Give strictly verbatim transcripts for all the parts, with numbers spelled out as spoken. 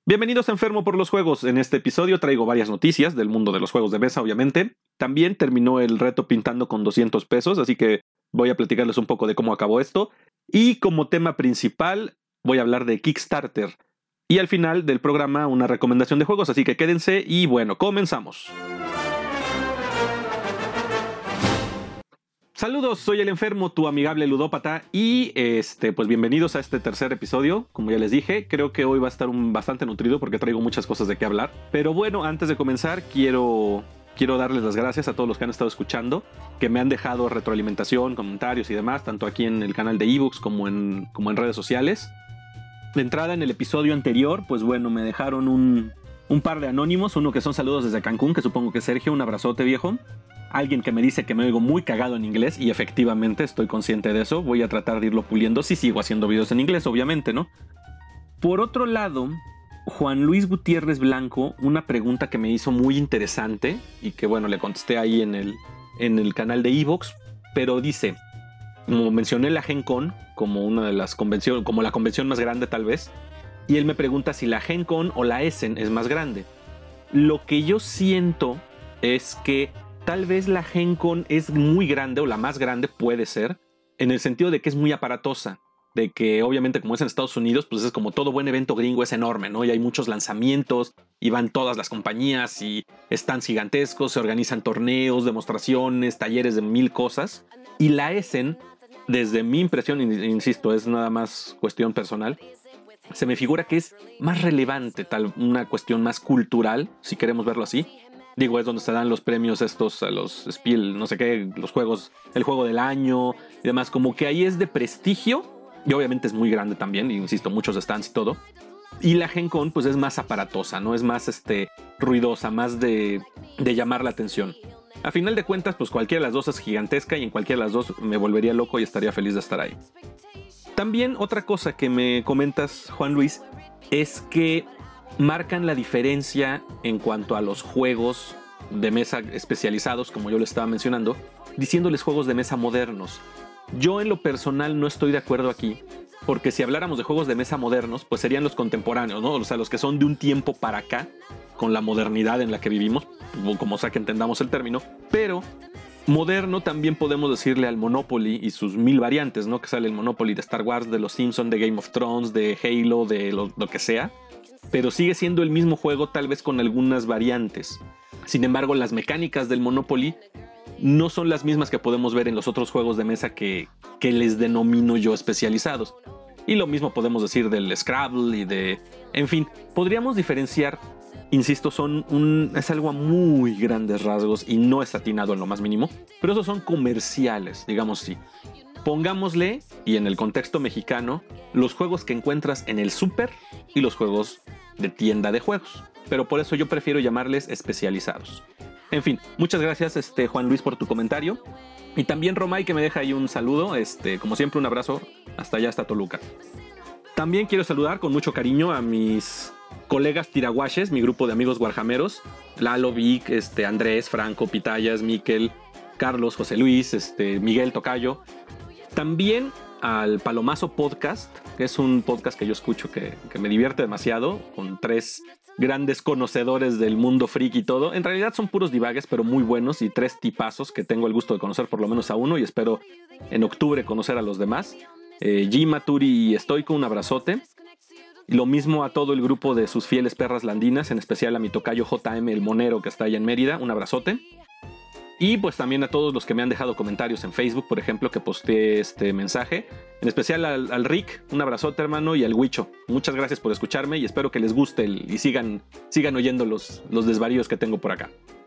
Bienvenidos a Enfermo por los Juegos. En este episodio traigo varias noticias del mundo de los juegos de mesa, obviamente. También terminó el reto pintando con doscientos pesos, así que voy a platicarles un poco de cómo acabó esto. Y como tema principal, voy a hablar de Kickstarter. Y al final del programa, una recomendación de juegos, así que quédense y bueno, comenzamos. Saludos, soy el Enfermo, tu amigable ludópata, y este, pues bienvenidos a este tercer episodio. Como ya les dije, creo que hoy va a estar un, bastante nutrido porque traigo muchas cosas de qué hablar. Pero bueno, antes de comenzar, quiero, quiero darles las gracias a todos los que han estado escuchando, que me han dejado retroalimentación, comentarios y demás, tanto aquí en el canal de ebooks como en, como en redes sociales. De entrada, en el episodio anterior, pues bueno, me dejaron un, un par de anónimos, uno que son saludos desde Cancún, que supongo que es Sergio, un abrazote viejo. Alguien que me dice que me oigo muy cagado en inglés, y efectivamente estoy consciente de eso. Voy a tratar de irlo puliendo si sigo haciendo videos en inglés, obviamente, ¿no? Por otro lado, Juan Luis Gutiérrez Blanco, una pregunta que me hizo muy interesante y que, bueno, le contesté ahí en el, en el canal de ebooks, pero dice, como mencioné la Gen Con como una de las convenciones, como la convención más grande tal vez, y él me pregunta si la Gen Con o la Essen es más grande. Lo que yo siento es que tal vez la Gen Con es muy grande, o la más grande puede ser, en el sentido de que es muy aparatosa. De que obviamente, como es en Estados Unidos, pues es como todo buen evento gringo, es enorme, ¿no? Y hay muchos lanzamientos, y van todas las compañías, y están gigantescos, se organizan torneos, demostraciones, talleres de mil cosas. Y la Essen, desde mi impresión, insisto, es nada más cuestión personal, se me figura que es más relevante, tal, una cuestión más cultural, si queremos verlo así. Digo, es donde se dan los premios estos a los Spiel, no sé qué, los juegos, el juego del año y demás. Como que ahí es de prestigio, y obviamente es muy grande también, y insisto, muchos stands y todo. Y la Gen Con pues es más aparatosa, ¿no? Es más este, ruidosa, más de, de llamar la atención. A final de cuentas, pues cualquiera de las dos es gigantesca, y en cualquiera de las dos me volvería loco y estaría feliz de estar ahí. También otra cosa que me comentas, Juan Luis, es que marcan la diferencia en cuanto a los juegos de mesa especializados, como yo lo estaba mencionando, diciéndoles juegos de mesa modernos. Yo en lo personal no estoy de acuerdo aquí, porque si habláramos de juegos de mesa modernos, pues serían los contemporáneos, ¿no? O sea, los que son de un tiempo para acá, con la modernidad en la que vivimos, como sea que entendamos el término. Pero moderno también podemos decirle al Monopoly y sus mil variantes, ¿no? Que sale el Monopoly de Star Wars, de los Simpsons, de Game of Thrones, de Halo, de lo, lo que sea. Pero sigue siendo el mismo juego, tal vez con algunas variantes. Sin embargo, las mecánicas del Monopoly no son las mismas que podemos ver en los otros juegos de mesa que, que les denomino yo especializados. Y lo mismo podemos decir del Scrabble y de... En fin, podríamos diferenciar, insisto, son un, es algo a muy grandes rasgos y no es atinado en lo más mínimo, pero esos son comerciales, digamos así. Pongámosle, y en el contexto mexicano, los juegos que encuentras en el súper y los juegos de tienda de juegos. Pero por eso yo prefiero llamarles especializados. En fin, muchas gracias este, Juan Luis, por tu comentario. Y también Romay, que me deja ahí un saludo. Este, como siempre, un abrazo hasta allá, hasta Toluca. También quiero saludar con mucho cariño a mis colegas tiraguaches, mi grupo de amigos guarjameros. Lalo, Vic, este, Andrés, Franco, Pitayas, Miquel, Carlos, José Luis, este, Miguel Tocayo. También al Palomazo Podcast, que es un podcast que yo escucho que, que me divierte demasiado, con tres grandes conocedores del mundo freak y todo. En realidad son puros divagues, pero muy buenos, y tres tipazos que tengo el gusto de conocer por lo menos a uno, y espero en octubre conocer a los demás. Eh, Gima, Turi y Stoico, un abrazote. Lo mismo a todo el grupo de sus fieles perras landinas, en especial a mi tocayo J M el Monero, que está allá en Mérida, un abrazote. Y pues también a todos los que me han dejado comentarios en Facebook, por ejemplo, que posteé este mensaje. En especial al, al Rick, un abrazote, hermano, y al Huicho. Muchas gracias por escucharme y espero que les guste el, y sigan, sigan oyendo los, los desvaríos que tengo por acá.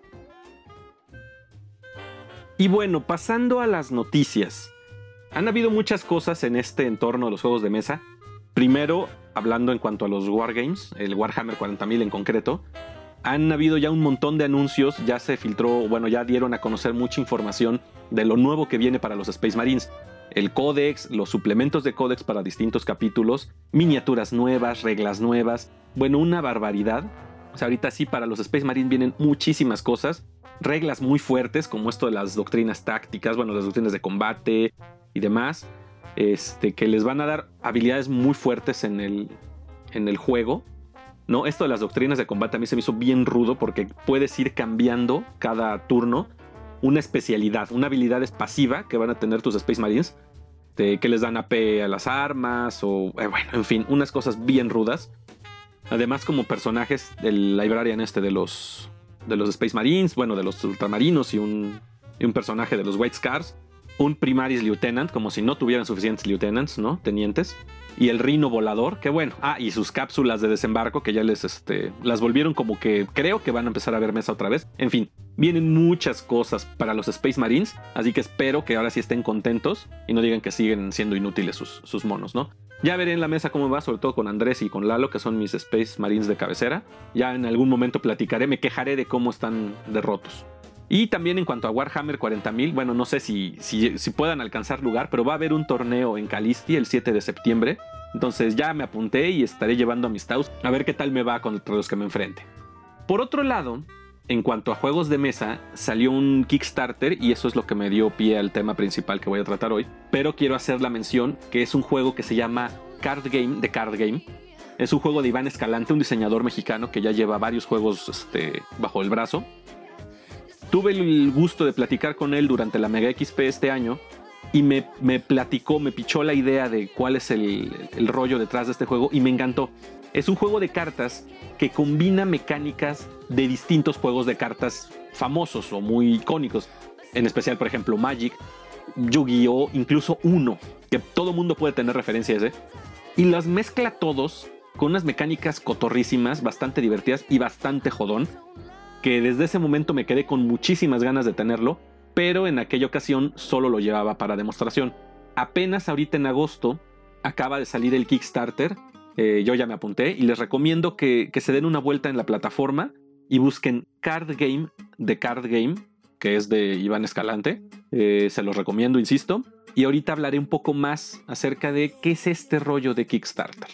Y bueno, pasando a las noticias. Han habido muchas cosas en este entorno de los juegos de mesa. Primero, hablando en cuanto a los Wargames, el Warhammer cuarenta mil en concreto. Han habido ya un montón de anuncios, ya se filtró, bueno, ya dieron a conocer mucha información de lo nuevo que viene para los Space Marines. El códex, los suplementos de códex para distintos capítulos, miniaturas nuevas, reglas nuevas, bueno, una barbaridad. O sea, ahorita sí, para los Space Marines vienen muchísimas cosas, reglas muy fuertes, como esto de las doctrinas tácticas, bueno, las doctrinas de combate y demás, este, que les van a dar habilidades muy fuertes en el, en el juego. ¿no? Esto de las doctrinas de combate a mí se me hizo bien rudo porque puedes ir cambiando cada turno una especialidad, una habilidad pasiva que van a tener tus Space Marines, de, que les dan A P a las armas o, eh, bueno, en fin, unas cosas bien rudas. Además, como personajes del Librarian este de los, de los Space Marines, bueno, de los Ultramarinos y un, y un personaje de los White Scars, un Primaris Lieutenant, como si no tuvieran suficientes Lieutenants, ¿no? Tenientes. Y el Rhino Volador, que bueno. Ah, y sus cápsulas de desembarco, que ya les, este, las volvieron como que creo que van a empezar a ver mesa otra vez. En fin, vienen muchas cosas para los Space Marines, así que espero que ahora sí estén contentos y no digan que siguen siendo inútiles sus, sus monos, ¿no? Ya veré en la mesa cómo va, sobre todo con Andrés y con Lalo, que son mis Space Marines de cabecera. Ya en algún momento platicaré, me quejaré de cómo están derrotos. Y también en cuanto a Warhammer cuarenta mil, bueno, no sé si, si, si puedan alcanzar lugar, pero va a haber un torneo en Calisti el siete de septiembre. Entonces ya me apunté y estaré llevando a mis Taus a ver qué tal me va contra los que me enfrente. Por otro lado, en cuanto a juegos de mesa, salió un Kickstarter y eso es lo que me dio pie al tema principal que voy a tratar hoy. Pero quiero hacer la mención que es un juego que se llama Card Game, The Card Game. Es un juego de Iván Escalante, un diseñador mexicano que ya lleva varios juegos este, bajo el brazo. Tuve el gusto de platicar con él durante la Mega X P este año y me, me platicó, me pichó la idea de cuál es el, el rollo detrás de este juego y me encantó. Es un juego de cartas que combina mecánicas de distintos juegos de cartas famosos o muy icónicos. En especial, por ejemplo, Magic, Yu-Gi-Oh!, incluso Uno, que todo mundo puede tener referencia a ese. Y las mezcla todos con unas mecánicas cotorrísimas, bastante divertidas y bastante jodón, que desde ese momento me quedé con muchísimas ganas de tenerlo, pero en aquella ocasión solo lo llevaba para demostración. Apenas ahorita en agosto acaba de salir el Kickstarter, eh, yo ya me apunté y les recomiendo que, que se den una vuelta en la plataforma y busquen Card Game, The Card Game, que es de Iván Escalante, eh, se los recomiendo, insisto, y ahorita hablaré un poco más acerca de qué es este rollo de Kickstarter.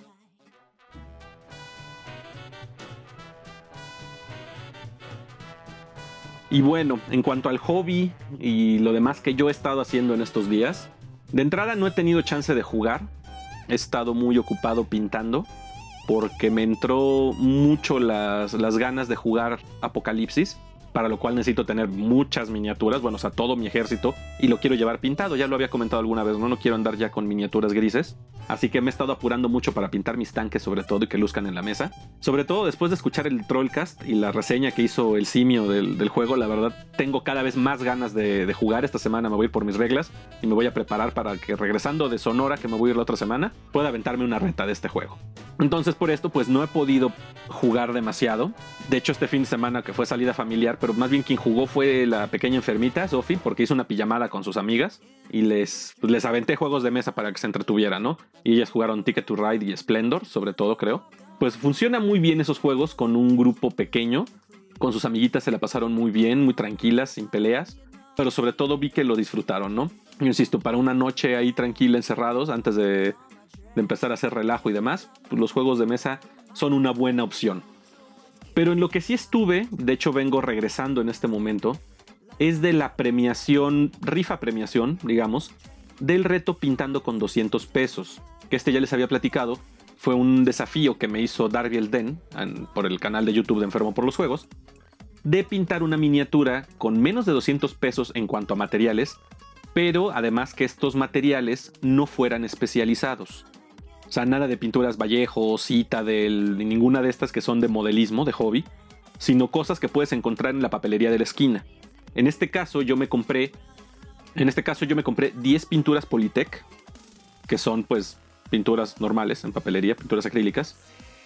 Y bueno, en cuanto al hobby y lo demás que yo he estado haciendo en estos días, de entrada no he tenido chance de jugar, he estado muy ocupado pintando, porque me entró mucho las, las ganas de jugar Apocalipsis, para lo cual necesito tener muchas miniaturas, bueno, o sea, todo mi ejército, y lo quiero llevar pintado, ya lo había comentado alguna vez, no, no quiero andar ya con miniaturas grises, así que me he estado apurando mucho para pintar mis tanques sobre todo y que luzcan en la mesa, sobre todo después de escuchar el Trollcast y la reseña que hizo el simio del, del juego, la verdad tengo cada vez más ganas de, de jugar. Esta semana me voy por mis reglas y me voy a preparar para que regresando de Sonora, que me voy a ir la otra semana, pueda aventarme una reta de este juego. Entonces por esto pues no he podido jugar demasiado. De hecho este fin de semana que fue salida familiar, pero más bien quien jugó fue la pequeña enfermita Sophie, porque hizo una pijamada con sus amigas y les, pues, les aventé juegos de mesa para que se entretuvieran, ¿no? Y ellas jugaron Ticket to Ride y Splendor, sobre todo creo. Pues funciona muy bien esos juegos con un grupo pequeño. Con sus amiguitas se la pasaron muy bien, muy tranquilas, sin peleas. Pero sobre todo vi que lo disfrutaron, ¿no? Yo insisto, para una noche ahí tranquila, encerrados, antes de, de empezar a hacer relajo y demás, pues los juegos de mesa son una buena opción. Pero en lo que sí estuve, de hecho vengo regresando en este momento, es de la premiación, rifa premiación, digamos, del reto Pintando con doscientos pesos. Que este ya les había platicado, fue un desafío que me hizo Darby el Den por el canal de YouTube de Enfermo por los Juegos, de pintar una miniatura con menos de doscientos pesos en cuanto a materiales, pero además que estos materiales no fueran especializados. O sea, nada de pinturas Vallejo, Citadel, ni ninguna de estas que son de modelismo, de hobby, sino cosas que puedes encontrar en la papelería de la esquina. En este caso yo me compré, en este caso yo me compré diez pinturas Polytech, que son pues pinturas normales en papelería, pinturas acrílicas,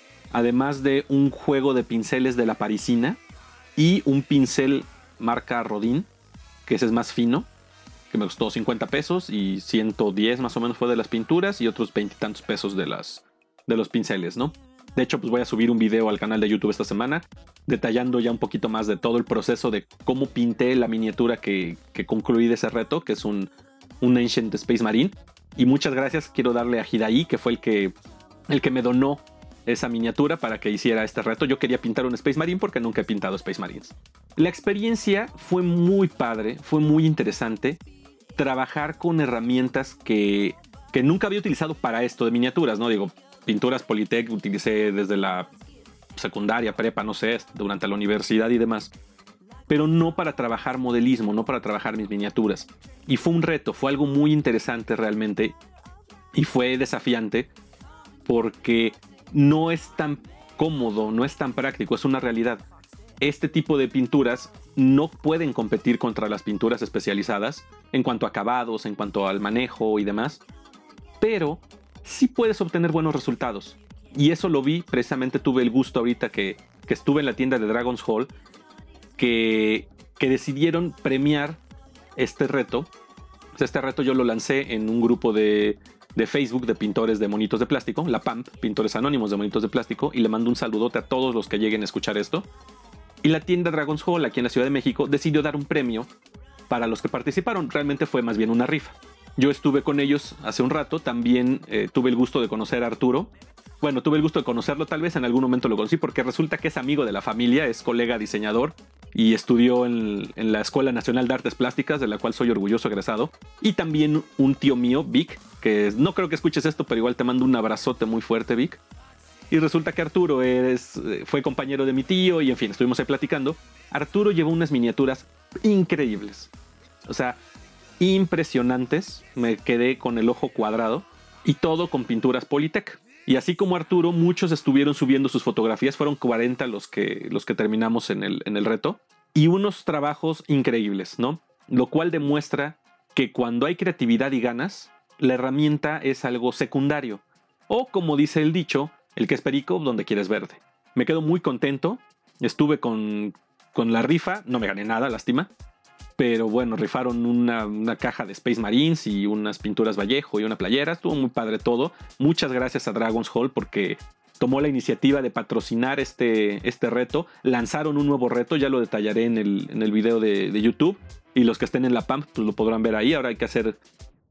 además de un juego de pinceles de la Parisina y un pincel marca Rodin, que ese es más fino, que me costó cincuenta pesos y ciento diez más o menos fue de las pinturas y otros veinte y tantos pesos de, las, de los pinceles, ¿no? De hecho, pues voy a subir un video al canal de YouTube esta semana detallando ya un poquito más de todo el proceso de cómo pinté la miniatura que, que concluí de ese reto, que es un, un Ancient Space Marine. Y muchas gracias, quiero darle a Hidai, que fue el que, el que me donó esa miniatura para que hiciera este reto. Yo quería pintar un Space Marine porque nunca he pintado Space Marines. La experiencia fue muy padre, fue muy interesante. Trabajar con herramientas que, que nunca había utilizado para esto de miniaturas, ¿no? Digo, pinturas Polytech utilicé desde la secundaria, prepa, no sé, durante la universidad y demás. Pero no para trabajar modelismo, no para trabajar mis miniaturas. Y fue un reto, fue algo muy interesante realmente. Y fue desafiante porque no es tan cómodo, no es tan práctico, es una realidad. Este tipo de pinturas no pueden competir contra las pinturas especializadas en cuanto a acabados, en cuanto al manejo y demás. Pero sí puedes obtener buenos resultados. Y eso lo vi, precisamente tuve el gusto ahorita que, que estuve en la tienda de Dragon's Hall, que, que decidieron premiar este reto. Este reto yo lo lancé en un grupo de, de Facebook de pintores de monitos de plástico, la P A M P, Pintores Anónimos de Monitos de Plástico, y le mando un saludote a todos los que lleguen a escuchar esto. Y la tienda Dragon's Hall, aquí en la Ciudad de México, decidió dar un premio para los que participaron. Realmente fue más bien una rifa. Yo estuve con ellos hace un rato, también eh, tuve el gusto de conocer a Arturo. Bueno, tuve el gusto de conocerlo, tal vez en algún momento lo conocí, porque resulta que es amigo de la familia, es colega diseñador y estudió en, en la Escuela Nacional de Artes Plásticas, de la cual soy orgulloso egresado. Y también un tío mío, Vic, que no creo que escuches esto, pero igual te mando un abrazote muy fuerte, Vic. Y resulta que Arturo es, fue compañero de mi tío y en fin, estuvimos ahí platicando. Arturo llevó unas miniaturas increíbles. O sea, impresionantes. Me quedé con el ojo cuadrado. Y todo con pinturas Polytech. Y así como Arturo, muchos estuvieron subiendo sus fotografías. Fueron cuarenta los que, los que terminamos en el, en el reto. Y unos trabajos increíbles, ¿no? Lo cual demuestra que cuando hay creatividad y ganas, la herramienta es algo secundario. O como dice el dicho, el que es perico, donde quieres verde. Me quedo muy contento. Estuve con, con la rifa. No me gané nada, lástima. Pero bueno, rifaron una, una caja de Space Marines y unas pinturas Vallejo y una playera. Estuvo muy padre todo. Muchas gracias a Dragon's Hall porque tomó la iniciativa de patrocinar este, este reto. Lanzaron un nuevo reto, ya lo detallaré en el, en el video de, de YouTube. Y los que estén en la P A M P pues lo podrán ver ahí. Ahora hay que hacer...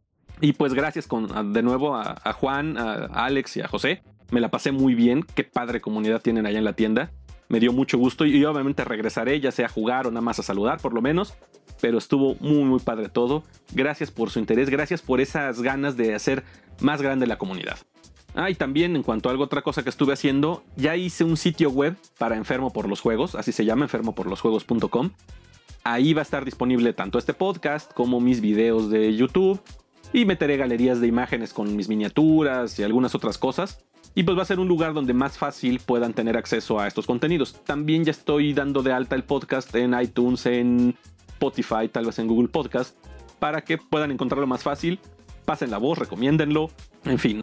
Y pues gracias con, de nuevo a, a Juan, a Alex y a José. Me la pasé muy bien. Qué padre comunidad tienen allá en la tienda. Me dio mucho gusto y obviamente regresaré, ya sea a jugar o nada más a saludar por lo menos. Pero estuvo muy muy padre todo. Gracias por su interés, gracias por esas ganas de hacer más grande la comunidad. Ah, y también en cuanto a algo otra cosa que estuve haciendo, ya hice un sitio web para Enfermo por los Juegos, así se llama, enfermo por los juegos punto com. Ahí va a estar disponible tanto este podcast como mis videos de YouTube. Y meteré galerías de imágenes con mis miniaturas y algunas otras cosas. Y pues va a ser un lugar donde más fácil puedan tener acceso a estos contenidos. También ya estoy dando de alta el podcast en iTunes, en Spotify, tal vez en Google Podcast, para que puedan encontrarlo más fácil. Pasen la voz, recomiéndenlo, en fin.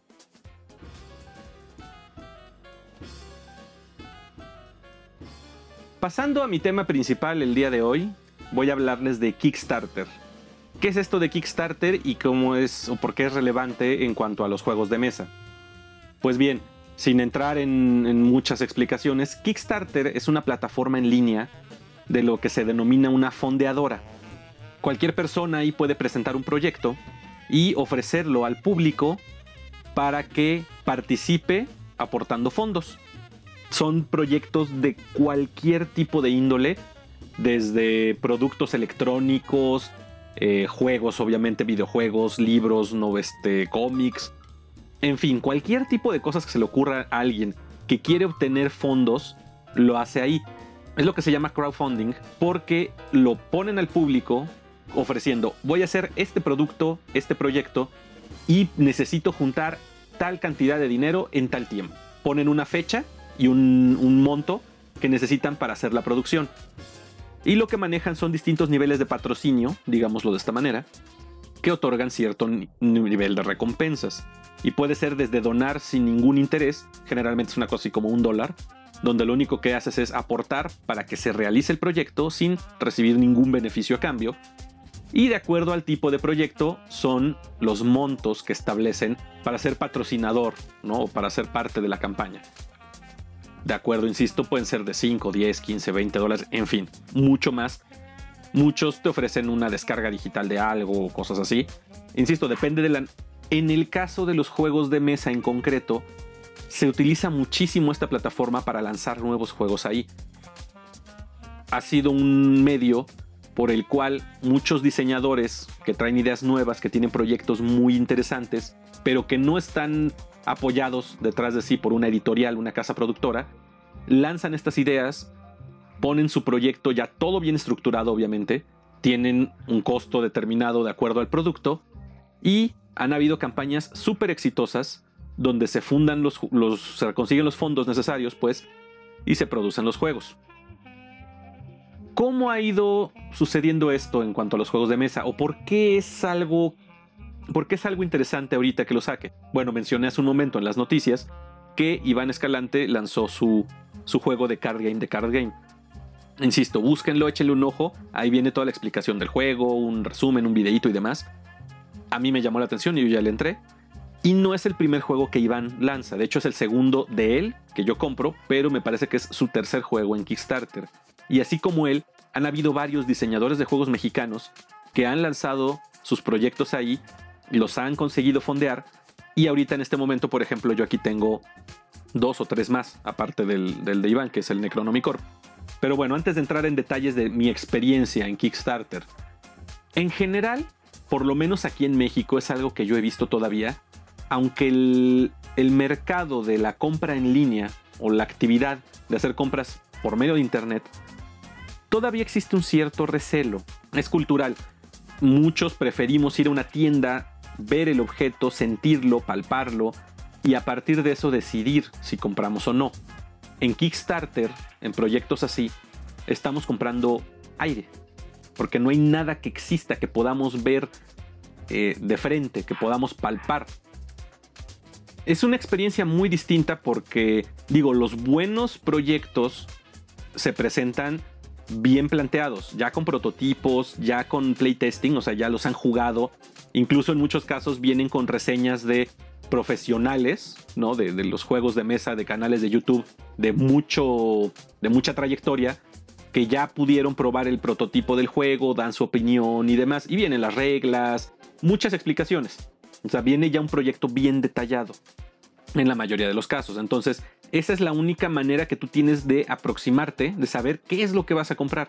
Pasando a mi tema principal el día de hoy, voy a hablarles de Kickstarter. ¿Qué es esto de Kickstarter y cómo es o por qué es relevante en cuanto a los juegos de mesa? Pues bien, sin entrar en, en muchas explicaciones, Kickstarter es una plataforma en línea de lo que se denomina una fondeadora. Cualquier persona ahí puede presentar un proyecto y ofrecerlo al público para que participe aportando fondos. Son proyectos de cualquier tipo de índole, desde productos electrónicos, eh, juegos, obviamente videojuegos, libros, no, este, cómics. En fin, cualquier tipo de cosas que se le ocurra a alguien que quiere obtener fondos, lo hace ahí. Es lo que se llama crowdfunding, porque lo ponen al público ofreciendo, voy a hacer este producto, este proyecto, y necesito juntar tal cantidad de dinero en tal tiempo. Ponen una fecha y un, un monto que necesitan para hacer la producción. Y lo que manejan son distintos niveles de patrocinio, digámoslo de esta manera, que otorgan cierto nivel de recompensas. Y puede ser desde donar sin ningún interés, generalmente es una cosa así como un dólar, donde lo único que haces es aportar para que se realice el proyecto sin recibir ningún beneficio a cambio. Y de acuerdo al tipo de proyecto son los montos que establecen para ser patrocinador, ¿no? O para ser parte de la campaña. De acuerdo, insisto, pueden ser de cinco, diez, quince, veinte dólares, en fin, mucho más. Muchos te ofrecen una descarga digital de algo o cosas así. Insisto, depende de la... En el caso de los juegos de mesa en concreto, se utiliza muchísimo esta plataforma para lanzar nuevos juegos ahí. Ha sido un medio por el cual muchos diseñadores que traen ideas nuevas, que tienen proyectos muy interesantes, pero que no están apoyados detrás de sí por una editorial, una casa productora, lanzan estas ideas, ponen su proyecto ya todo bien estructurado, obviamente, tienen un costo determinado de acuerdo al producto y han habido campañas súper exitosas donde se fundan los, los, se consiguen los fondos necesarios, pues, y se producen los juegos. ¿Cómo ha ido sucediendo esto en cuanto a los juegos de mesa? ¿O por qué es algo, por qué es algo interesante ahorita que lo saque? Bueno, mencioné hace un momento en las noticias que Iván Escalante lanzó su, su juego de card game de card game. Insisto, búsquenlo, échenle un ojo. Ahí viene toda la explicación del juego, un resumen, un videíto y demás. A mí me llamó la atención y yo ya le entré. Y no es el primer juego que Iván lanza. De hecho, es el segundo de él que yo compro, pero me parece que es su tercer juego en Kickstarter. Y así como él, han habido varios diseñadores de juegos mexicanos que han lanzado sus proyectos ahí, los han conseguido fondear. Y ahorita en este momento, por ejemplo, yo aquí tengo dos o tres más, aparte del, del de Iván, que es el Necronomicon. Pero bueno, antes de entrar en detalles de mi experiencia en Kickstarter, en general, por lo menos aquí en México, es algo que yo he visto todavía, aunque el, el mercado de la compra en línea o la actividad de hacer compras por medio de internet, todavía existe un cierto recelo. Es cultural. Muchos preferimos ir a una tienda, ver el objeto, sentirlo, palparlo y a partir de eso decidir si compramos o no. En Kickstarter, en proyectos así, estamos comprando aire, porque no hay nada que exista que podamos ver eh, de frente, que podamos palpar. Es una experiencia muy distinta porque, digo, los buenos proyectos se presentan bien planteados, ya con prototipos, ya con playtesting, o sea, ya los han jugado. Incluso en muchos casos vienen con reseñas de profesionales, ¿no? De, de los juegos de mesa, de canales de YouTube de, mucho, de mucha trayectoria, que ya pudieron probar el prototipo del juego, dan su opinión y demás. Y vienen las reglas, muchas explicaciones. O sea, viene ya un proyecto bien detallado en la mayoría de los casos. Entonces, esa es la única manera que tú tienes de aproximarte, de saber qué es lo que vas a comprar.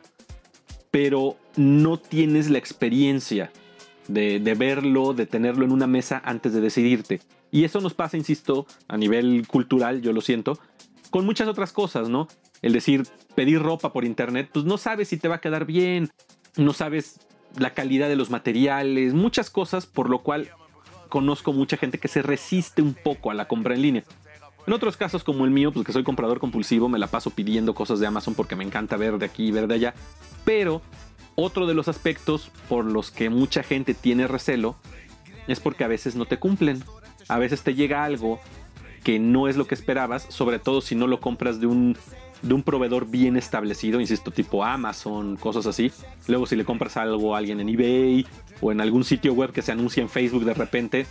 Pero no tienes la experiencia de, de verlo, de tenerlo en una mesa antes de decidirte. Y eso nos pasa, insisto, a nivel cultural, yo lo siento, con muchas otras cosas, ¿no? El decir, pedir ropa por internet, pues no sabes si te va a quedar bien, no sabes la calidad de los materiales, muchas cosas, por lo cual conozco mucha gente que se resiste un poco a la compra en línea. En otros casos como el mío, pues que soy comprador compulsivo, me la paso pidiendo cosas de Amazon porque me encanta ver de aquí y ver de allá. Pero otro de los aspectos por los que mucha gente tiene recelo es porque a veces no te cumplen. A veces te llega algo que no es lo que esperabas, sobre todo si no lo compras de un, de un proveedor bien establecido, insisto, tipo Amazon, cosas así. Luego si le compras algo a alguien en eBay o en algún sitio web que se anuncia en Facebook de repente,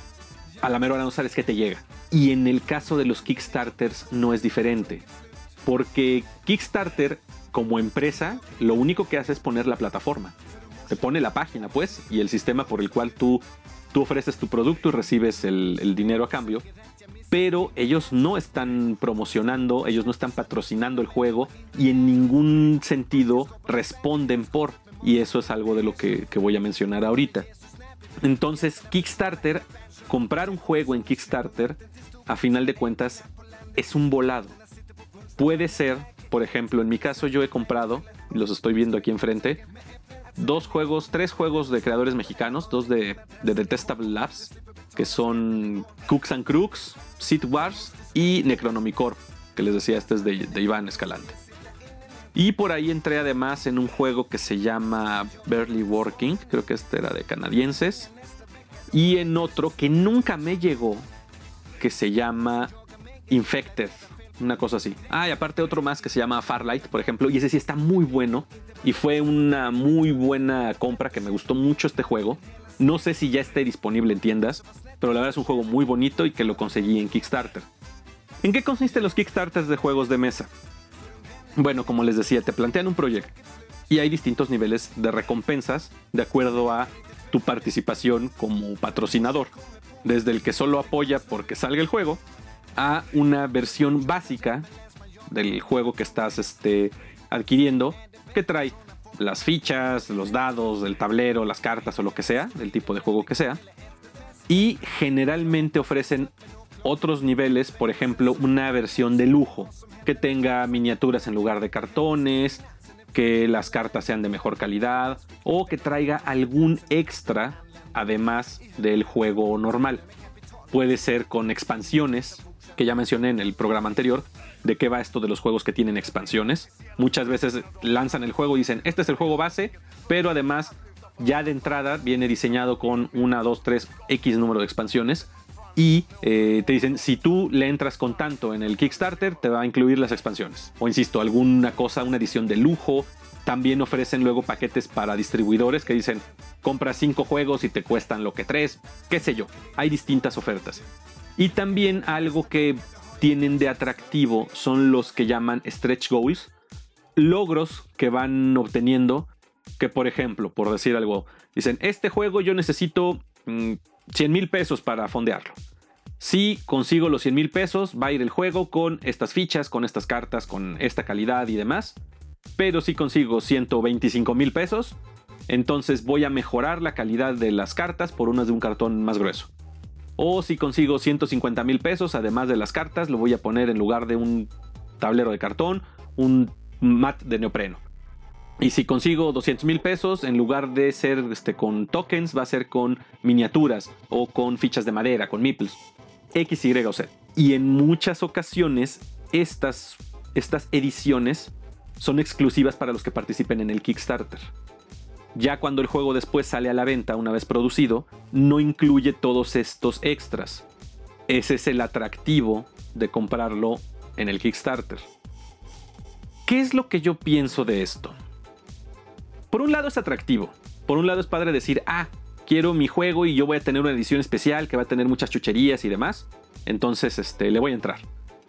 a la mera hora no sabes qué te llega. Y en el caso de los Kickstarters no es diferente, porque Kickstarter como empresa lo único que hace es poner la plataforma. Te pone la página, pues, y el sistema por el cual tú, tú ofreces tu producto y recibes el, el dinero a cambio. Pero ellos no están promocionando, ellos no están patrocinando el juego y en ningún sentido responden por. Y eso es algo de lo que, que voy a mencionar ahorita. Entonces, Kickstarter, comprar un juego en Kickstarter, a final de cuentas, es un volado. Puede ser, por ejemplo, en mi caso yo he comprado, y los estoy viendo aquí enfrente, dos juegos, tres juegos de creadores mexicanos, dos de, de Detestable Labs, que son Cooks and Crooks, Seed Wars y Necronomicon, que les decía, este es de, de Iván Escalante. Y por ahí entré además en un juego que se llama Barely Working, creo que este era de canadienses, y en otro que nunca me llegó, que se llama Infected, una cosa así. Ah, y aparte otro más que se llama Farlight, por ejemplo, y ese sí está muy bueno, y fue una muy buena compra, que me gustó mucho este juego. No sé si ya esté disponible en tiendas, pero la verdad es un juego muy bonito y que lo conseguí en Kickstarter. ¿En qué consisten los Kickstarters de juegos de mesa? Bueno, como les decía, te plantean un proyecto y hay distintos niveles de recompensas de acuerdo a tu participación como patrocinador. Desde el que solo apoya porque salga el juego a una versión básica del juego que estás este, adquiriendo, que trae las fichas, los dados, el tablero, las cartas o lo que sea, del tipo de juego que sea. Y generalmente ofrecen otros niveles, por ejemplo, una versión de lujo que tenga miniaturas en lugar de cartones, que las cartas sean de mejor calidad o que traiga algún extra además del juego normal. Puede ser con expansiones, que ya mencioné en el programa anterior, de qué va esto de los juegos que tienen expansiones. Muchas veces lanzan el juego y dicen, este es el juego base, pero además ya de entrada viene diseñado con una, dos, tres, X número de expansiones. Y eh, te dicen, si tú le entras con tanto en el Kickstarter, te va a incluir las expansiones. O insisto, alguna cosa, una edición de lujo. También ofrecen luego paquetes para distribuidores que dicen, compras cinco juegos y te cuestan lo que tres, qué sé yo. Hay distintas ofertas. Y también algo que tienen de atractivo son los que llaman stretch goals. Logros que van obteniendo, que por ejemplo, por decir algo, dicen, este juego yo necesito mmm, cien mil pesos para fondearlo. Si consigo los cien mil pesos, va a ir el juego con estas fichas, con estas cartas, con esta calidad y demás. Pero si consigo ciento veinticinco mil pesos, entonces voy a mejorar la calidad de las cartas por unas de un cartón más grueso. O si consigo ciento cincuenta mil pesos, además de las cartas, lo voy a poner en lugar de un tablero de cartón, un mat de neopreno. Y si consigo doscientos mil pesos, en lugar de ser este, con tokens, va a ser con miniaturas o con fichas de madera, con meeples. X, Y o Z. Y en muchas ocasiones, estas, estas ediciones son exclusivas para los que participen en el Kickstarter. Ya cuando el juego después sale a la venta, una vez producido, no incluye todos estos extras. Ese es el atractivo de comprarlo en el Kickstarter. ¿Qué es lo que yo pienso de esto? Por un lado es atractivo. Por un lado es padre decir, ah, quiero mi juego y yo voy a tener una edición especial que va a tener muchas chucherías y demás. Entonces, este, le voy a entrar.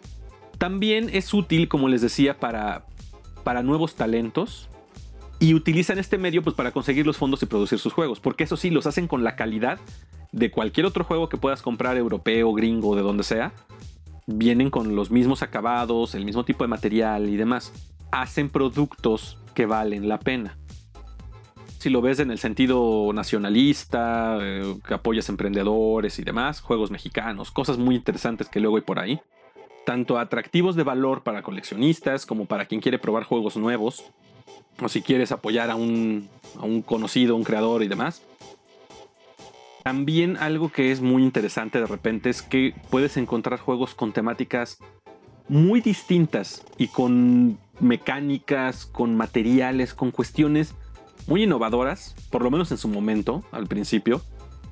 También es útil, como les decía, para, para nuevos talentos. Y utilizan este medio pues, para conseguir los fondos y producir sus juegos. Porque eso sí, los hacen con la calidad de cualquier otro juego que puedas comprar, europeo, gringo, de donde sea. Vienen con los mismos acabados, el mismo tipo de material y demás. Hacen productos que valen la pena. Si lo ves en el sentido nacionalista, eh, que apoyas emprendedores y demás, juegos mexicanos, cosas muy interesantes que luego hay por ahí. Tanto atractivos de valor para coleccionistas como para quien quiere probar juegos nuevos. O si quieres apoyar a un, a un conocido, un creador y demás. También algo que es muy interesante de repente es que puedes encontrar juegos con temáticas muy distintas y con mecánicas, con materiales, con cuestiones muy innovadoras, por lo menos en su momento, al principio,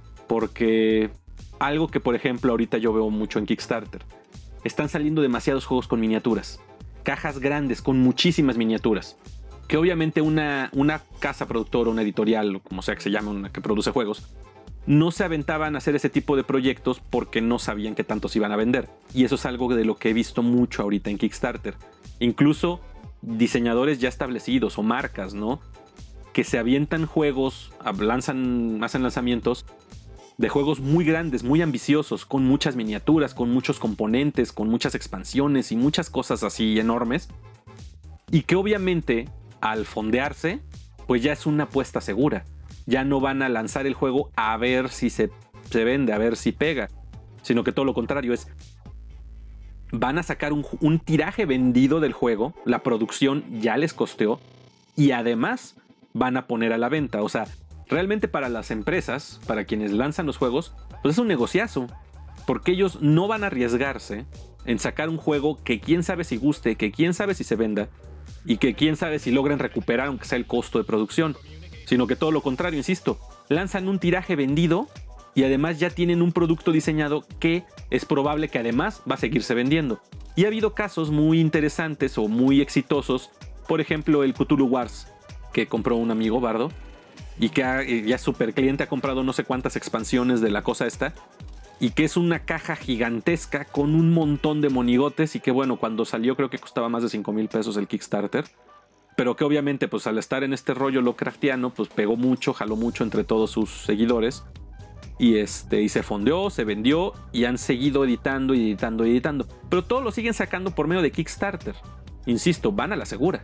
porque algo que por ejemplo ahorita yo veo mucho en Kickstarter, están saliendo demasiados juegos con miniaturas, cajas grandes con muchísimas miniaturas, que obviamente una, una casa productora, una editorial, o como sea que se llame, una que produce juegos, no se aventaban a hacer ese tipo de proyectos porque no sabían qué tantos iban a vender, y eso es algo de lo que he visto mucho ahorita en Kickstarter, incluso diseñadores ya establecidos o marcas, ¿no?, que se avientan juegos, lanzan, hacen lanzamientos de juegos muy grandes, muy ambiciosos, con muchas miniaturas, con muchos componentes, con muchas expansiones y muchas cosas así enormes. Y que obviamente, al fondearse, pues ya es una apuesta segura. Ya no van a lanzar el juego a ver si se, se vende, a ver si pega. Sino que todo lo contrario es, van a sacar un, un tiraje vendido del juego, la producción ya les costeó, y además van a poner a la venta. O sea, realmente para las empresas, para quienes lanzan los juegos, pues es un negociazo, porque ellos no van a arriesgarse en sacar un juego que quién sabe si guste, que quién sabe si se venda y que quién sabe si logren recuperar aunque sea el costo de producción, sino que todo lo contrario, insisto, lanzan un tiraje vendido y además ya tienen un producto diseñado que es probable que además va a seguirse vendiendo. Y ha habido casos muy interesantes o muy exitosos, por ejemplo el Cthulhu Wars, que compró un amigo, Bardo, y que ha, ya es super cliente, ha comprado no sé cuántas expansiones de la cosa esta, y que es una caja gigantesca con un montón de monigotes, y que bueno, cuando salió creo que costaba más de cinco mil pesos el Kickstarter, pero que obviamente pues al estar en este rollo Lovecraftiano pues pegó mucho, jaló mucho entre todos sus seguidores, y, este, y se fondeó, se vendió, y han seguido editando y editando y editando, pero todo lo siguen sacando por medio de Kickstarter. Insisto, van a la segura.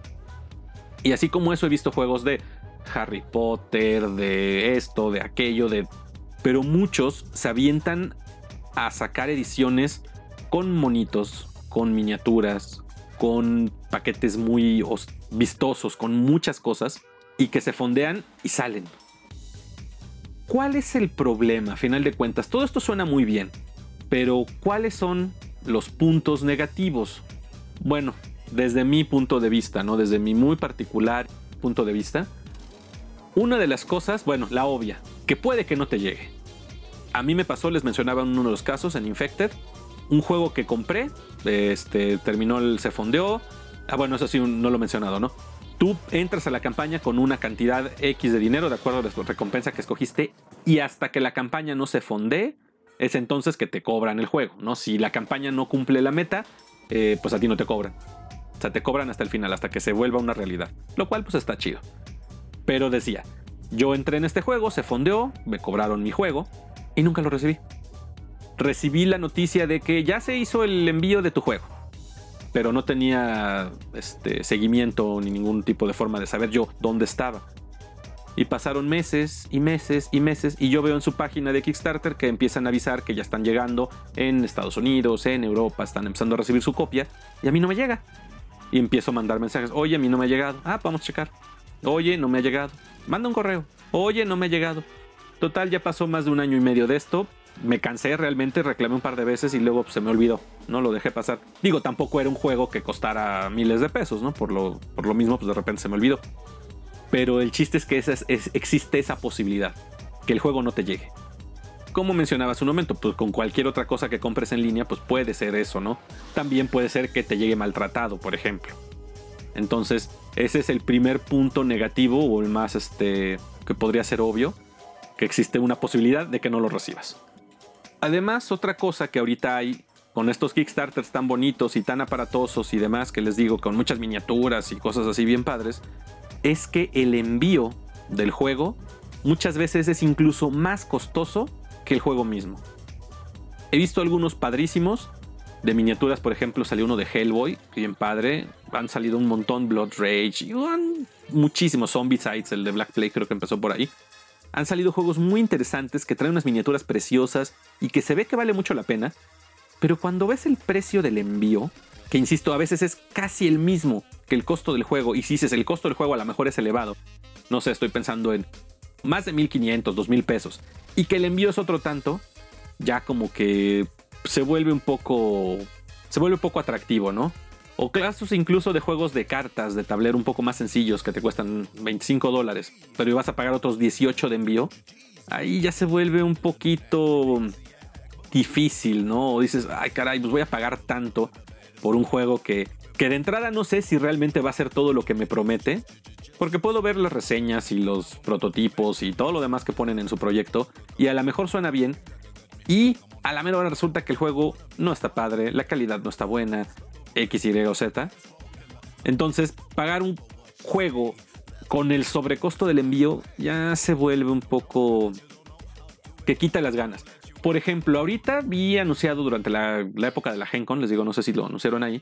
Y así como eso he visto juegos de Harry Potter, de esto, de aquello, de... pero muchos se avientan a sacar ediciones con monitos, con miniaturas, con paquetes muy vistosos, con muchas cosas, y que se fondean y salen. ¿Cuál es el problema? A final de cuentas, todo esto suena muy bien, pero ¿cuáles son los puntos negativos? Bueno, desde mi punto de vista, ¿no? Desde mi muy particular punto de vista, una de las cosas, bueno, la obvia, que puede que no te llegue. A mí me pasó, les mencionaba en uno de los casos, en Infected, un juego que compré, este, terminó, el, se fondeó. Ah, bueno, eso sí, no lo he mencionado, ¿no? Tú entras a la campaña con una cantidad X de dinero, de acuerdo a la recompensa que escogiste, y hasta que la campaña no se fondee, es entonces que te cobran el juego, ¿no? Si la campaña no cumple la meta, eh, pues a ti no te cobran. O sea, te cobran hasta el final, hasta que se vuelva una realidad. Lo cual, pues está chido. Pero decía, yo entré en este juego, se fondeó, me cobraron mi juego y nunca lo recibí. Recibí la noticia de que ya se hizo el envío de tu juego, pero no tenía este, seguimiento ni ningún tipo de forma de saber yo dónde estaba. Y pasaron meses y meses y meses y yo veo en su página de Kickstarter que empiezan a avisar que ya están llegando en Estados Unidos, en Europa, están empezando a recibir su copia y a mí no me llega. Y empiezo a mandar mensajes, oye, a mí no me ha llegado, ah, vamos a checar. Oye, no me ha llegado, manda un correo, oye, no me ha llegado. Total, ya pasó más de un año y medio de esto. Me cansé realmente, reclamé un par de veces y luego pues, se me olvidó, no lo dejé pasar. Digo, tampoco era un juego que costara miles de pesos, ¿no? Por lo, por lo mismo, pues de repente se me olvidó. Pero el chiste es que esa es, es, existe esa posibilidad, que el juego no te llegue. Como mencionaba hace un momento, pues con cualquier otra cosa que compres en línea, pues puede ser eso, ¿no? También puede ser que te llegue maltratado, por ejemplo. Entonces, ese es el primer punto negativo o el más, este, que podría ser obvio, que existe una posibilidad de que no lo recibas. Además, otra cosa que ahorita hay con estos Kickstarters tan bonitos y tan aparatosos y demás, que les digo, con muchas miniaturas y cosas así bien padres, es que el envío del juego muchas veces es incluso más costoso que el juego mismo. He visto algunos padrísimos de miniaturas, por ejemplo, salió uno de Hellboy, bien padre. Han salido un montón, Blood Rage, y han, muchísimos Zombicides, el de Black Plague creo que empezó por ahí. Han salido juegos muy interesantes que traen unas miniaturas preciosas y que se ve que vale mucho la pena, pero cuando ves el precio del envío, que insisto, a veces es casi el mismo que el costo del juego, y si dices el costo del juego a lo mejor es elevado, no sé, estoy pensando en más de mil quinientos, dos mil pesos, y que el envío es otro tanto, ya como que se vuelve un poco, se vuelve un poco atractivo, ¿no? O casos incluso de juegos de cartas, de tablero un poco más sencillos que te cuestan veinticinco dólares, pero ibas a pagar otros dieciocho de envío. Ahí ya se vuelve un poquito difícil, ¿no? O dices, ay caray, pues voy a pagar tanto por un juego que, que de entrada no sé si realmente va a ser todo lo que me promete, porque puedo ver las reseñas y los prototipos y todo lo demás que ponen en su proyecto, y a lo mejor suena bien, y a la mera hora resulta que el juego no está padre, la calidad no está buena, X, Y o Z. Entonces, pagar un juego con el sobrecosto del envío ya se vuelve un poco que quita las ganas. Por ejemplo, ahorita vi anunciado durante la, la época de la Gen Con, les digo, no sé si lo anunciaron ahí,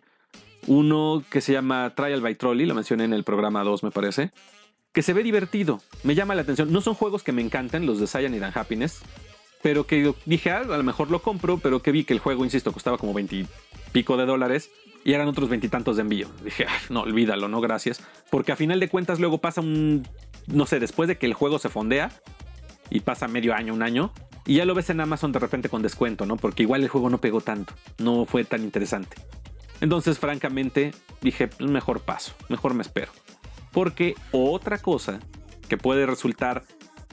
uno que se llama Trial by Trolley, lo mencioné en el programa dos me parece, que se ve divertido, me llama la atención. No son juegos que me encanten, los de Cyanide and Happiness, pero que dije, ah, a lo mejor lo compro, pero que vi que el juego, insisto, costaba como veinte pico de dólares y eran otros veintitantos de envío. Dije, ah, no, olvídalo, no, gracias. Porque a final de cuentas luego pasa un, no sé, después de que el juego se fondea y pasa medio año, un año, y ya lo ves en Amazon de repente con descuento, ¿no? Porque igual el juego no pegó tanto, no fue tan interesante. Entonces, francamente, dije, pues mejor paso, mejor me espero. Porque otra cosa que puede resultar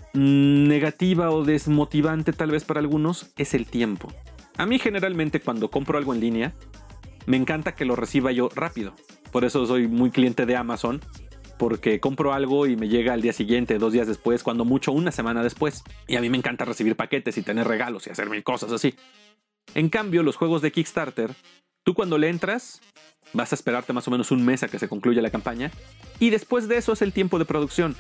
negativa o desmotivante tal vez para algunos es el tiempo. A mí generalmente cuando compro algo en línea me encanta que lo reciba yo rápido. Por eso soy muy cliente de Amazon, porque compro algo y me llega al día siguiente, dos días después, cuando mucho una semana después. Y a mí me encanta recibir paquetes y tener regalos y hacer mil cosas así. En cambio, los juegos de Kickstarter, tú cuando le entras vas a esperarte más o menos un mes a que se concluya la campaña, y después de eso es el tiempo de producción.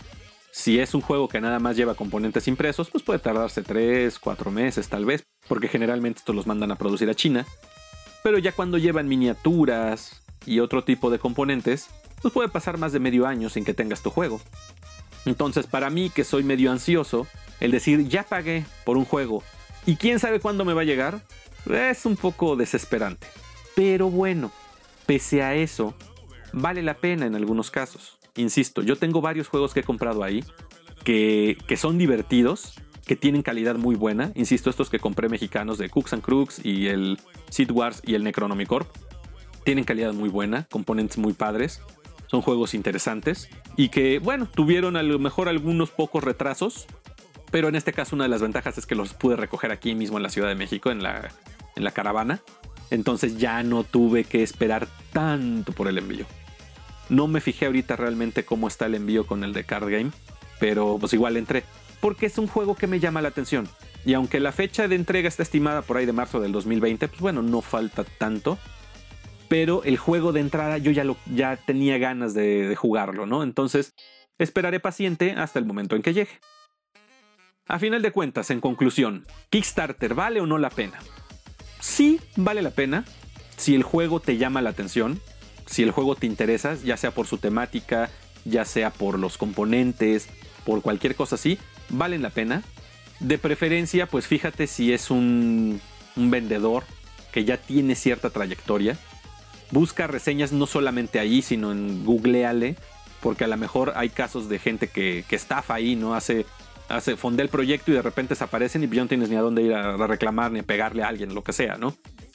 Si es un juego que nada más lleva componentes impresos, pues puede tardarse tres, cuatro meses tal vez, porque generalmente estos los mandan a producir a China. Pero ya cuando llevan miniaturas y otro tipo de componentes, pues puede pasar más de medio año sin que tengas tu juego. Entonces, para mí, que soy medio ansioso, el decir ya pagué por un juego y quién sabe cuándo me va a llegar, es un poco desesperante. Pero bueno, pese a eso, vale la pena en algunos casos. Insisto, yo tengo varios juegos que he comprado ahí que, que son divertidos, que tienen calidad muy buena. Insisto, estos que compré mexicanos de Cooks and Crooks y el Seed Wars y el Necronomicorp tienen calidad muy buena, componentes muy padres. Son juegos interesantes y que, bueno, tuvieron a lo mejor algunos pocos retrasos, pero en este caso una de las ventajas es que los pude recoger aquí mismo en la Ciudad de México, en la, en la caravana. Entonces ya no tuve que esperar tanto por el envío. No me fijé ahorita realmente cómo está el envío con el de Card Game, pero pues igual entré, porque es un juego que me llama la atención. Y aunque la fecha de entrega está estimada por ahí de marzo del dos mil veinte, pues bueno, no falta tanto. Pero el juego de entrada yo ya, lo, ya tenía ganas de, de jugarlo, ¿no? Entonces esperaré paciente hasta el momento en que llegue. A final de cuentas, en conclusión, ¿Kickstarter vale o no la pena? Sí, vale la pena si el juego te llama la atención, si el juego te interesa, ya sea por su temática, ya sea por los componentes, por cualquier cosa así, valen la pena. De preferencia, pues fíjate si es un, un vendedor que ya tiene cierta trayectoria. Busca reseñas no solamente ahí, sino en googleale, porque a lo mejor hay casos de gente que, que estafa ahí, ¿no? Hace, hace fondea el proyecto y de repente desaparecen y ya no tienes ni a dónde ir a reclamar ni a pegarle a alguien, lo que sea, ¿no?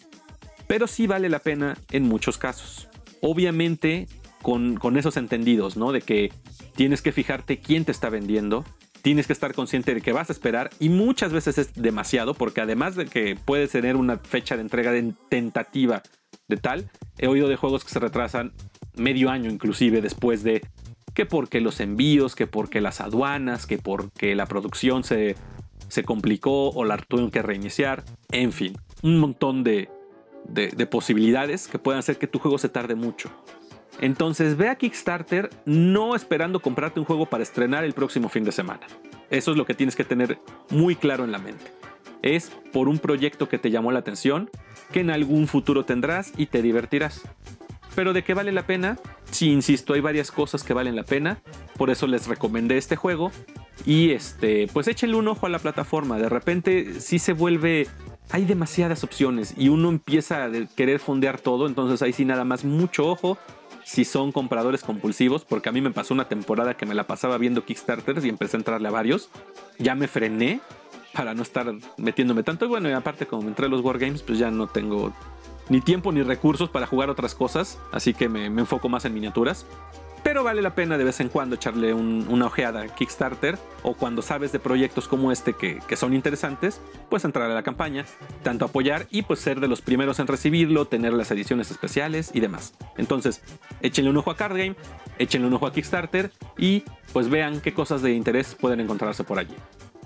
Pero sí vale la pena en muchos casos. Obviamente con, con esos entendidos, ¿no? De que tienes que fijarte quién te está vendiendo, tienes que estar consciente de que vas a esperar y muchas veces es demasiado, porque además de que puedes tener una fecha de entrega de tentativa de tal, he oído de juegos que se retrasan medio año inclusive después de que porque los envíos, que porque las aduanas, que porque la producción se, se complicó o la tuvieron que reiniciar, en fin, un montón de, de, de posibilidades que pueden hacer que tu juego se tarde mucho. Entonces ve a Kickstarter no esperando comprarte un juego para estrenar el próximo fin de semana. Eso es lo que tienes que tener muy claro en la mente. Es por un proyecto que te llamó la atención, que en algún futuro tendrás y te divertirás. Pero ¿de qué vale la pena? Sí, insisto, hay varias cosas que valen la pena. Por eso les recomendé este juego. Y este, pues échenle un ojo a la plataforma. De repente sí se vuelve... Hay demasiadas opciones y uno empieza a querer fondear todo. Entonces ahí sí nada más mucho ojo si son compradores compulsivos. Porque a mí me pasó una temporada que me la pasaba viendo Kickstarters y empecé a entrarle a varios. Ya me frené para no estar metiéndome tanto. Y bueno, y aparte como entré a los Wargames, pues ya no tengo ni tiempo ni recursos para jugar otras cosas. Así que me, me enfoco más en miniaturas. Pero vale la pena de vez en cuando echarle un, una ojeada a Kickstarter. O cuando sabes de proyectos como este que, que son interesantes, pues entrar a la campaña, tanto apoyar y pues ser de los primeros en recibirlo, tener las ediciones especiales y demás. Entonces, échenle un ojo a Card Game, échenle un ojo a Kickstarter y pues vean qué cosas de interés pueden encontrarse por allí.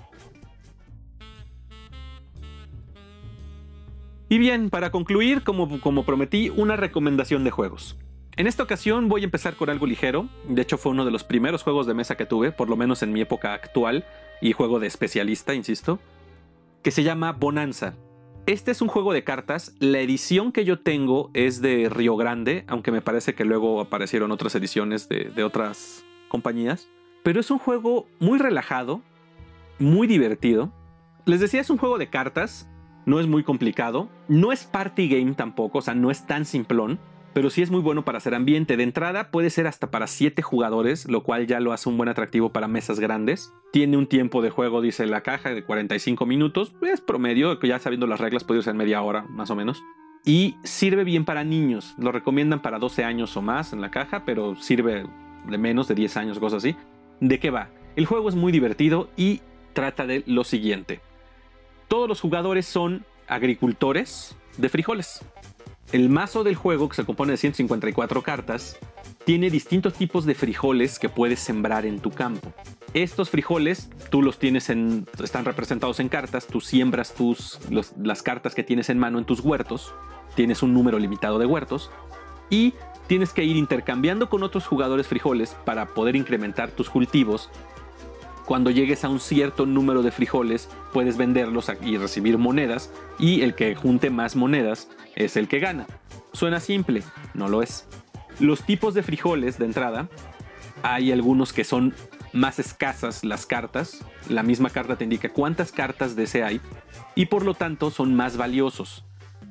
Y bien, para concluir, como, como prometí, una recomendación de juegos. En esta ocasión voy a empezar con algo ligero. De hecho fue uno de los primeros juegos de mesa que tuve, por lo menos en mi época actual, y juego de especialista, insisto, que se llama Bonanza. Este es un juego de cartas. La edición que yo tengo es de Río Grande, aunque me parece que luego aparecieron otras ediciones de, de otras compañías. Pero es un juego muy relajado, muy divertido. Les decía, es un juego de cartas, no es muy complicado, no es party game tampoco, o sea, no es tan simplón. Pero sí es muy bueno para hacer ambiente. De entrada puede ser hasta para siete jugadores, lo cual ya lo hace un buen atractivo para mesas grandes. Tiene un tiempo de juego, dice la caja, de cuarenta y cinco minutos. Es promedio, que ya sabiendo las reglas puede ser media hora más o menos. Y sirve bien para niños. Lo recomiendan para doce años o más en la caja, pero sirve de menos, de diez años, cosas así. ¿De qué va? El juego es muy divertido y trata de lo siguiente. Todos los jugadores son agricultores de frijoles. El mazo del juego, que se compone de ciento cincuenta y cuatro cartas, tiene distintos tipos de frijoles que puedes sembrar en tu campo. Estos frijoles, tú los tienes en, están representados en cartas, tú siembras tus, los, las cartas que tienes en mano en tus huertos, tienes un número limitado de huertos, y tienes que ir intercambiando con otros jugadores frijoles para poder incrementar tus cultivos. Cuando llegues a un cierto número de frijoles, puedes venderlos y recibir monedas, y el que junte más monedas es el que gana. Suena simple, no lo es. Los tipos de frijoles de entrada, hay algunos que son más escasas las cartas. La misma carta te indica cuántas cartas de ese hay, y por lo tanto son más valiosos.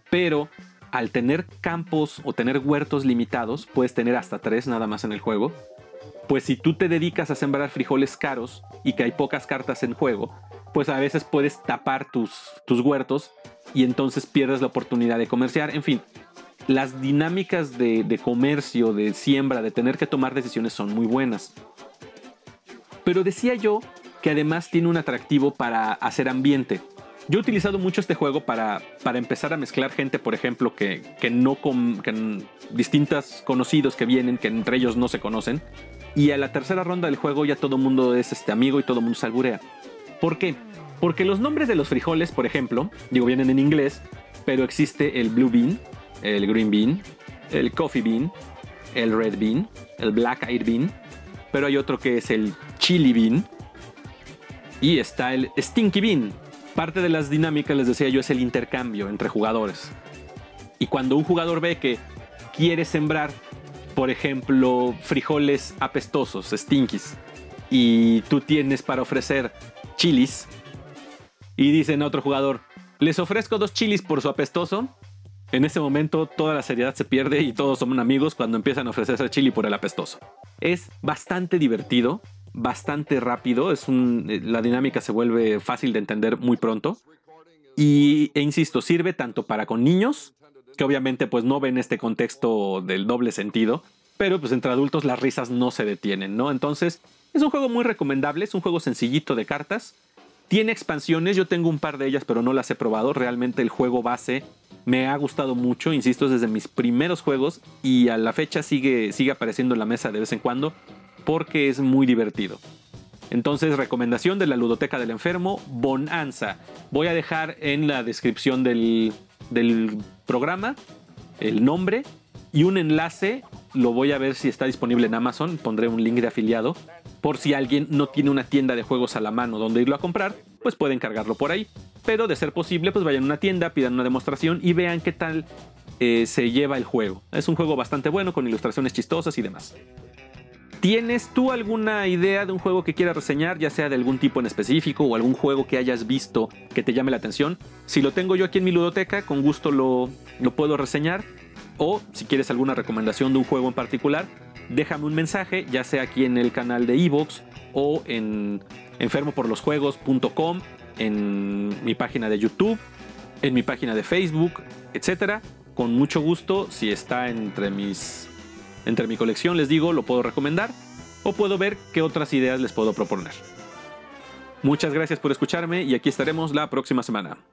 pero al tener campos o tener huertos limitados, puedes tener hasta tres nada más en el juego, pues si tú te dedicas a sembrar frijoles caros y que hay pocas cartas en juego, pues a veces puedes tapar tus, tus huertos y entonces pierdes la oportunidad de comerciar. En fin, las dinámicas de, de comercio, de siembra, de tener que tomar decisiones son muy buenas. Pero decía yo que además tiene un atractivo para hacer ambiente. Yo he utilizado mucho este juego para, para empezar a mezclar gente, por ejemplo, que, que no con que distintos conocidos que vienen, que entre ellos no se conocen. Y a la tercera ronda del juego ya todo el mundo es este amigo y todo el mundo se alburea. ¿Por qué? Porque los nombres de los frijoles, por ejemplo, digo, vienen en inglés, pero existe el blue bean, el green bean, el coffee bean, el red bean, el black eyed bean, pero hay otro que es el chili bean y está el stinky bean. Parte de las dinámicas, les decía yo, es el intercambio entre jugadores. Y cuando un jugador ve que quiere sembrar, por ejemplo, frijoles apestosos, stinkies, y tú tienes para ofrecer chilis, y dicen a otro jugador, les ofrezco dos chilis por su apestoso, en ese momento toda la seriedad se pierde y todos somos amigos cuando empiezan a ofrecerse el chili por el apestoso. Es bastante divertido, bastante rápido, es un, la dinámica se vuelve fácil de entender muy pronto. Y, e insisto, sirve tanto para con niños, que obviamente pues no ven este contexto del doble sentido, pero pues entre adultos las risas no se detienen, ¿no? Entonces es un juego muy recomendable, es un juego sencillito de cartas. Tiene expansiones, yo tengo un par de ellas, pero no las he probado. Realmente el juego base me ha gustado mucho, insisto, es desde mis primeros juegos y a la fecha sigue, sigue apareciendo en la mesa de vez en cuando porque es muy divertido. Entonces, recomendación de la Ludoteca del Enfermo, Bonanza. Voy a dejar en la descripción del, del programa el nombre y un enlace. Lo voy a ver si está disponible en Amazon. Pondré un link de afiliado. Por si alguien no tiene una tienda de juegos a la mano donde irlo a comprar, pues pueden cargarlo por ahí. Pero de ser posible, pues vayan a una tienda, pidan una demostración y vean qué tal eh, se lleva el juego. Es un juego bastante bueno, con ilustraciones chistosas y demás. ¿Tienes tú alguna idea de un juego que quieras reseñar, ya sea de algún tipo en específico o algún juego que hayas visto que te llame la atención? Si lo tengo yo aquí en mi ludoteca, con gusto lo, lo puedo reseñar. O si quieres alguna recomendación de un juego en particular, déjame un mensaje, ya sea aquí en el canal de iVoox o en enfermo por los juegos punto com, en mi página de YouTube, en mi página de Facebook, etcétera. Con mucho gusto, si está entre mis entre mi colección, les digo, lo puedo recomendar o puedo ver qué otras ideas les puedo proponer. Muchas gracias por escucharme y aquí estaremos la próxima semana.